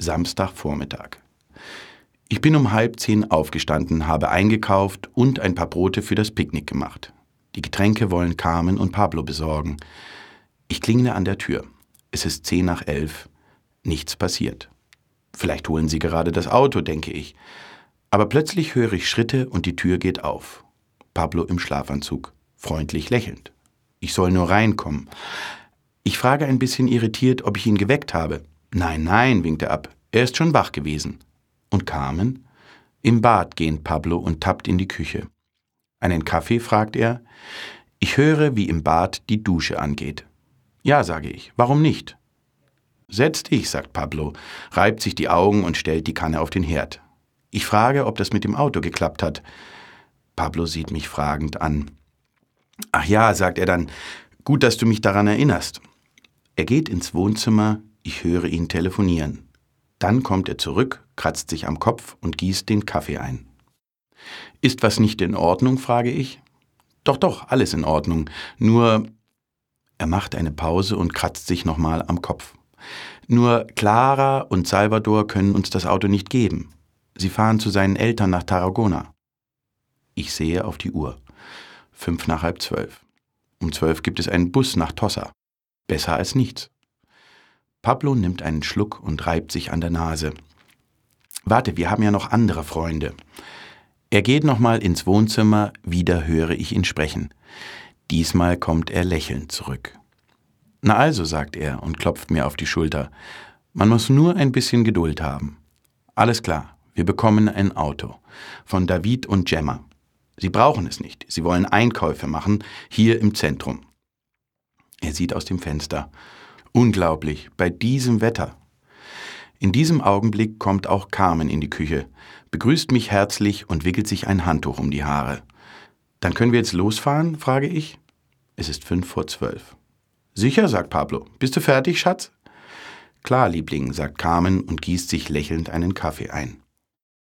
Samstagvormittag. Ich bin um 9:30 aufgestanden, habe eingekauft und ein paar Brote für das Picknick gemacht. Die Getränke wollen Carmen und Pablo besorgen. Ich klingele an der Tür. Es ist 10:10. Nichts passiert. Vielleicht holen sie gerade das Auto, denke ich. Aber plötzlich höre ich Schritte und die Tür geht auf. Pablo im Schlafanzug, freundlich lächelnd. Ich soll nur reinkommen. Ich frage ein bisschen irritiert, ob ich ihn geweckt habe. Nein, nein, winkt er ab. Er ist schon wach gewesen. Und Carmen? Im Bad gehen Pablo und tappt in die Küche. Einen Kaffee, fragt er. Ich höre, wie im Bad die Dusche angeht. Ja, sage ich. Warum nicht? Setz dich, sagt Pablo, reibt sich die Augen und stellt die Kanne auf den Herd. Ich frage, ob das mit dem Auto geklappt hat. Pablo sieht mich fragend an. Ach ja, sagt er dann, gut, dass du mich daran erinnerst. Er geht ins Wohnzimmer, ich höre ihn telefonieren. Dann kommt er zurück, kratzt sich am Kopf und gießt den Kaffee ein. Ist was nicht in Ordnung, frage ich. Doch, alles in Ordnung. Nur, er macht eine Pause und kratzt sich nochmal am Kopf. Nur Clara und Salvador können uns das Auto nicht geben. Sie fahren zu seinen Eltern nach Tarragona. Ich sehe auf die Uhr. 11:55. Um 12 gibt es einen Bus nach Tossa. Besser als nichts. Pablo nimmt einen Schluck und reibt sich an der Nase. Warte, wir haben ja noch andere Freunde. Er geht nochmal ins Wohnzimmer, wieder höre ich ihn sprechen. Diesmal kommt er lächelnd zurück. Na also, sagt er und klopft mir auf die Schulter. Man muss nur ein bisschen Geduld haben. Alles klar, wir bekommen ein Auto. Von David und Gemma. Sie brauchen es nicht, sie wollen Einkäufe machen, hier im Zentrum. Er sieht aus dem Fenster. Unglaublich, bei diesem Wetter. In diesem Augenblick kommt auch Carmen in die Küche, begrüßt mich herzlich und wickelt sich ein Handtuch um die Haare. Dann können wir jetzt losfahren, frage ich. Es ist 11:55. Sicher, sagt Pablo. Bist du fertig, Schatz? Klar, Liebling, sagt Carmen und gießt sich lächelnd einen Kaffee ein.